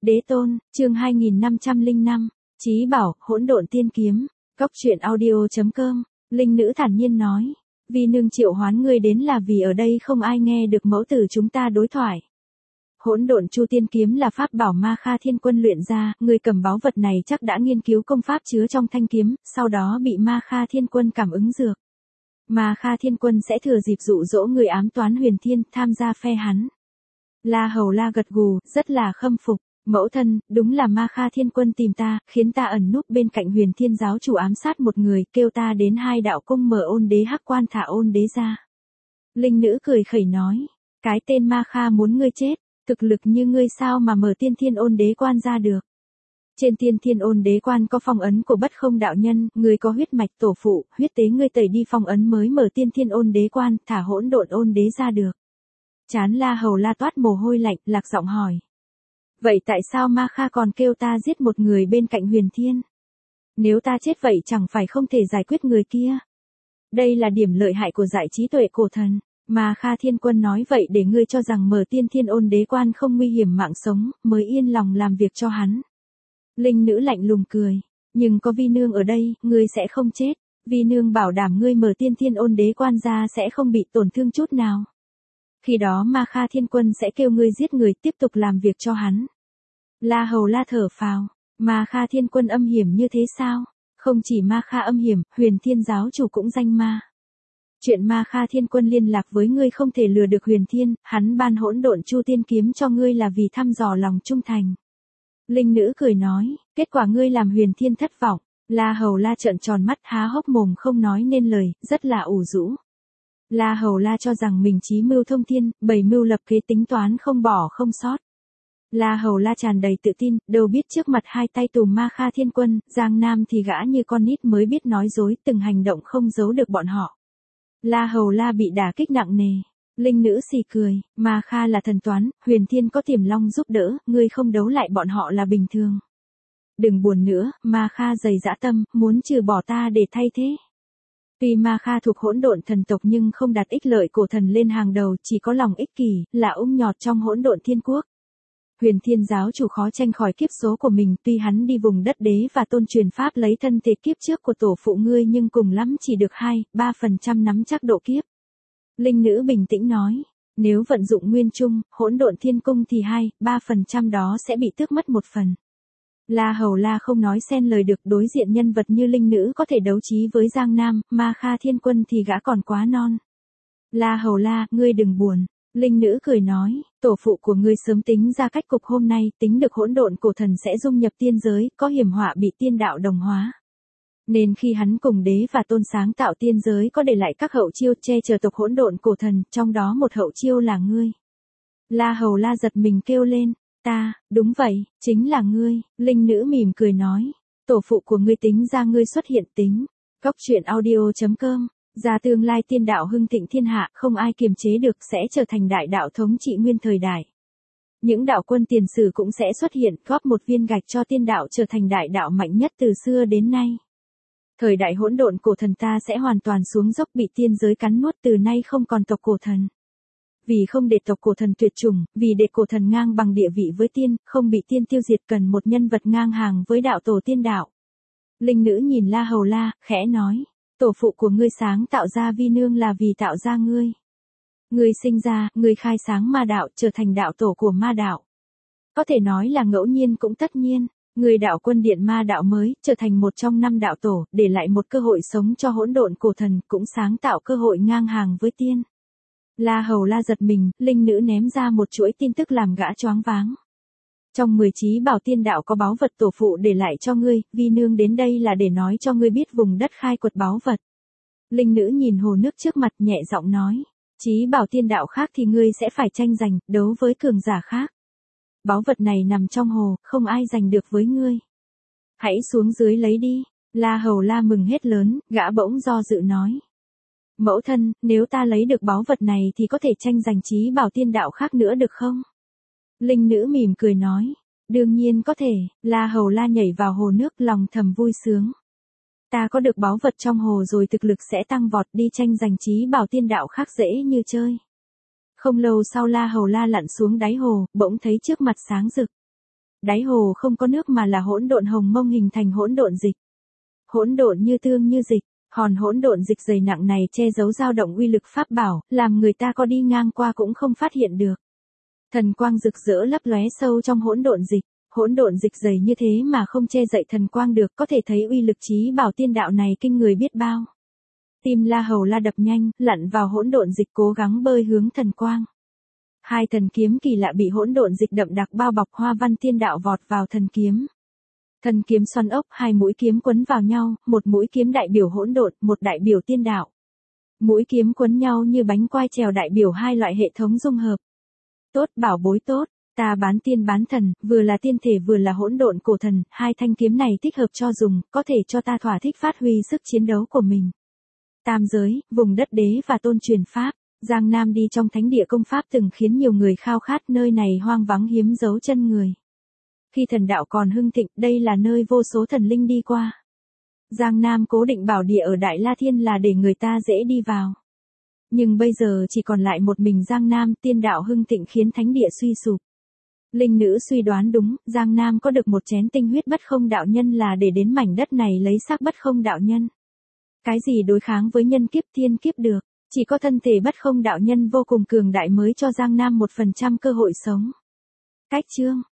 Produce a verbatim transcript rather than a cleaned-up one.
Đế tôn, chương hai nghìn năm trăm lẻ năm, Chí bảo, hỗn độn tiên kiếm. Góc truyện audio.com, Linh nữ thản nhiên nói. Vi nương triệu hoán ngươi đến là vì ở đây không ai nghe được mẫu tử chúng ta đối thoại. Hỗn độn chu tiên kiếm là pháp bảo Ma Kha Thiên Quân luyện ra, người cầm báu vật này chắc đã nghiên cứu công pháp chứa trong thanh kiếm, sau đó bị Ma Kha Thiên Quân cảm ứng dược. Ma Kha Thiên Quân sẽ thừa dịp dụ dỗ người ám toán Huyền Thiên tham gia phe hắn. La Hầu La gật gù, rất là khâm phục. Mẫu thân, đúng là Ma Kha Thiên Quân tìm ta, khiến ta ẩn núp bên cạnh Huyền Thiên giáo chủ ám sát một người, kêu ta đến hai đạo cung mở ôn đế hắc quan thả ôn đế ra. Linh nữ cười khẩy nói, cái tên Ma Kha muốn ngươi chết, thực lực như ngươi sao mà mở tiên thiên ôn đế quan ra được. Trên tiên thiên ôn đế quan có phong ấn của bất không đạo nhân, ngươi có huyết mạch tổ phụ, huyết tế ngươi tẩy đi phong ấn mới mở tiên thiên ôn đế quan, thả hỗn độn ôn đế ra được. Chán La Hầu La toát mồ hôi lạnh, lạc giọng hỏi. Vậy tại sao Ma Kha còn kêu ta giết một người bên cạnh Huyền Thiên? Nếu ta chết vậy chẳng phải không thể giải quyết người kia. Đây là điểm lợi hại của dạy trí tuệ cổ thần. Ma Kha Thiên Quân nói vậy để ngươi cho rằng mở tiên thiên ôn đế quan không nguy hiểm mạng sống, mới yên lòng làm việc cho hắn. Linh nữ lạnh lùng cười. Nhưng có Vi nương ở đây, ngươi sẽ không chết. Vi nương bảo đảm ngươi mở tiên thiên ôn đế quan ra sẽ không bị tổn thương chút nào. Khi đó Ma Kha Thiên Quân sẽ kêu ngươi giết người tiếp tục làm việc cho hắn. La Hầu La thở phào, Ma Kha Thiên Quân âm hiểm như thế sao? Không chỉ Ma Kha âm hiểm, Huyền Thiên giáo chủ cũng danh ma. Chuyện Ma Kha Thiên Quân liên lạc với ngươi không thể lừa được Huyền Thiên, hắn ban hỗn độn chu tiên kiếm cho ngươi là vì thăm dò lòng trung thành. Linh nữ cười nói, kết quả ngươi làm Huyền Thiên thất vọng. La Hầu La trợn tròn mắt há hốc mồm không nói nên lời, rất là ủ rũ. La Hầu La cho rằng mình trí mưu thông thiên, bày mưu lập kế tính toán không bỏ không sót. La Hầu La tràn đầy tự tin, đâu biết trước mặt hai tay tùm Ma Kha Thiên Quân, Giang Nam thì gã như con nít mới biết nói dối, từng hành động không giấu được bọn họ. La Hầu La bị đả kích nặng nề. Linh nữ xì cười, Ma Kha là thần toán, Huyền Thiên có Tiềm Long giúp đỡ, ngươi không đấu lại bọn họ là bình thường. Đừng buồn nữa, Ma Kha dày dã tâm, muốn trừ bỏ ta để thay thế. Tuy Ma Kha thuộc hỗn độn thần tộc nhưng không đặt ích lợi cổ thần lên hàng đầu, chỉ có lòng ích kỷ, là ung nhọt trong hỗn độn thiên quốc. Huyền Thiên giáo chủ khó tranh khỏi kiếp số của mình, tuy hắn đi vùng đất đế và tôn truyền pháp lấy thân thể kiếp trước của tổ phụ ngươi nhưng cùng lắm chỉ được hai, ba phần trăm nắm chắc độ kiếp. Linh nữ bình tĩnh nói, nếu vận dụng nguyên trung, hỗn độn thiên cung thì hai, ba phần trăm đó sẽ bị tước mất một phần. La Hầu La không nói xen lời được, đối diện nhân vật như linh nữ có thể đấu trí với Giang Nam, Ma Kha Thiên Quân thì gã còn quá non. La Hầu La, ngươi đừng buồn. Linh nữ cười nói, tổ phụ của ngươi sớm tính ra cách cục hôm nay, tính được hỗn độn cổ thần sẽ dung nhập tiên giới, có hiểm họa bị tiên đạo đồng hóa. Nên khi hắn cùng đế và tôn sáng tạo tiên giới có để lại các hậu chiêu che chở tộc hỗn độn cổ thần, trong đó một hậu chiêu là ngươi. La Hầu La giật mình kêu lên. Ta, đúng vậy, chính là ngươi. Linh nữ mỉm cười nói, tổ phụ của ngươi tính ra ngươi xuất hiện tính. Góc truyện audio.com, ra tương lai tiên đạo hưng thịnh thiên hạ, không ai kiềm chế được sẽ trở thành đại đạo thống trị nguyên thời đại. Những đạo quân tiền sử cũng sẽ xuất hiện, góp một viên gạch cho tiên đạo trở thành đại đạo mạnh nhất từ xưa đến nay. Thời đại hỗn độn cổ thần ta sẽ hoàn toàn xuống dốc, bị tiên giới cắn nuốt, từ nay không còn tộc cổ thần. Vì không để tộc cổ thần tuyệt chủng, vì để cổ thần ngang bằng địa vị với tiên, không bị tiên tiêu diệt, cần một nhân vật ngang hàng với đạo tổ tiên đạo. Linh nữ nhìn La Hầu La, khẽ nói, tổ phụ của ngươi sáng tạo ra Vi nương là vì tạo ra ngươi. Ngươi sinh ra, ngươi khai sáng ma đạo, trở thành đạo tổ của ma đạo. Có thể nói là ngẫu nhiên cũng tất nhiên, ngươi đạo quân điện ma đạo mới, trở thành một trong năm đạo tổ, để lại một cơ hội sống cho hỗn độn cổ thần, cũng sáng tạo cơ hội ngang hàng với tiên. La Hầu La giật mình, linh nữ ném ra một chuỗi tin tức làm gã choáng váng. Trong mười chí bảo tiên đạo có báu vật tổ phụ để lại cho ngươi, Vi nương đến đây là để nói cho ngươi biết vùng đất khai quật báu vật. Linh nữ nhìn hồ nước trước mặt nhẹ giọng nói, chí bảo tiên đạo khác thì ngươi sẽ phải tranh giành, đấu với cường giả khác. Báu vật này nằm trong hồ, không ai giành được với ngươi. Hãy xuống dưới lấy đi. La Hầu La mừng hết lớn, gã bỗng do dự nói. Mẫu thân, nếu ta lấy được báu vật này thì có thể tranh giành chí bảo tiên đạo khác nữa được không? Linh nữ mỉm cười nói, đương nhiên có thể. La Hầu La nhảy vào hồ nước, lòng thầm vui sướng. Ta có được báu vật trong hồ rồi, thực lực sẽ tăng vọt, đi tranh giành chí bảo tiên đạo khác dễ như chơi. Không lâu sau La Hầu La lặn xuống đáy hồ, bỗng thấy trước mặt sáng rực. Đáy hồ không có nước mà là hỗn độn hồng mông hình thành hỗn độn dịch. Hỗn độn như tương như dịch, hòn hỗn độn dịch dày nặng này che giấu dao động uy lực pháp bảo, làm người ta có đi ngang qua cũng không phát hiện được. Thần quang rực rỡ lấp lóe sâu trong hỗn độn dịch, hỗn độn dịch dày như thế mà không che dậy thần quang được, có thể thấy uy lực chí bảo tiên đạo này kinh người biết bao. Tim La Hầu La đập nhanh, lặn vào hỗn độn dịch cố gắng bơi hướng thần quang. Hai thần kiếm kỳ lạ bị hỗn độn dịch đậm đặc bao bọc, hoa văn tiên đạo vọt vào thần kiếm. Thần kiếm xoắn ốc, hai mũi kiếm quấn vào nhau, một mũi kiếm đại biểu hỗn độn, một đại biểu tiên đạo. Mũi kiếm quấn nhau như bánh quai trèo đại biểu hai loại hệ thống dung hợp. Tốt, bảo bối tốt, ta bán tiên bán thần, vừa là tiên thể vừa là hỗn độn cổ thần, hai thanh kiếm này thích hợp cho dùng, có thể cho ta thỏa thích phát huy sức chiến đấu của mình. Tam giới, vùng đất đế và tôn truyền pháp, Giang Nam đi trong thánh địa công pháp từng khiến nhiều người khao khát, nơi này hoang vắng hiếm dấu chân người. Khi thần đạo còn hưng thịnh, đây là nơi vô số thần linh đi qua. Giang Nam cố định bảo địa ở Đại La Thiên là để người ta dễ đi vào. Nhưng bây giờ chỉ còn lại một mình Giang Nam, tiên đạo hưng thịnh khiến thánh địa suy sụp. Linh nữ suy đoán đúng, Giang Nam có được một chén tinh huyết bất không đạo nhân là để đến mảnh đất này lấy xác bất không đạo nhân. Cái gì đối kháng với nhân kiếp thiên kiếp được, chỉ có thân thể bất không đạo nhân vô cùng cường đại mới cho Giang Nam một phần trăm cơ hội sống. Cách chương